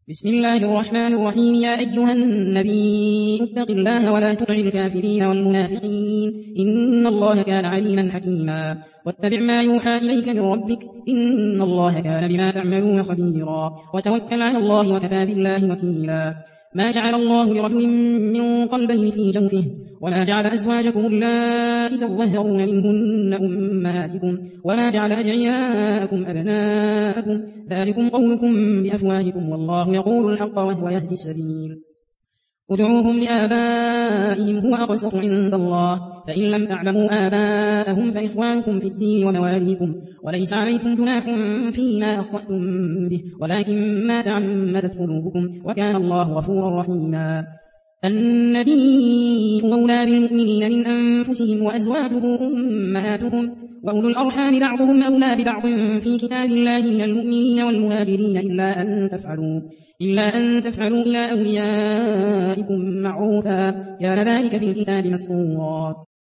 بسم الله الرحمن الرحيم. يا أيها النبي اتق الله ولا تطع الكافرين والمنافقين، إن الله كان عليما حكيما. واتبع ما يوحى إليك من ربك، إن الله كان بما تعملون خبيرا. وتوكل على الله وكفى بالله وكيلا. ما جعل الله لرجل من قلبين في جوفه، وما جعل أزواجكم اللائي تظاهرون منهن أمهاتكم، وما جعل أدعياءكم أبناءكم، ذلكم قولكم بأفواهكم، والله يقول الحق وهو يهدي السبيل. ادعوهم لآبائهم هو أقسط عند الله، فإن لم تعلموا آباءهم فإخوانكم في الدين ومواليكم، وليس عليكم جناح فيما أخطأتم به، ولكن ما تعمدت قلوبكم، وكان الله غفورا رحيما. النبي أولى بالمؤمنين من أنفسهم، وأزواجه أمهاتهم، وأولو الأرحام بعضهم أولى ببعض في كتاب الله من المؤمنين والمهاجرين، إلا أن تفعلوا إلى أوليائكم معروفا، كان ذلك في الكتاب مسطورا.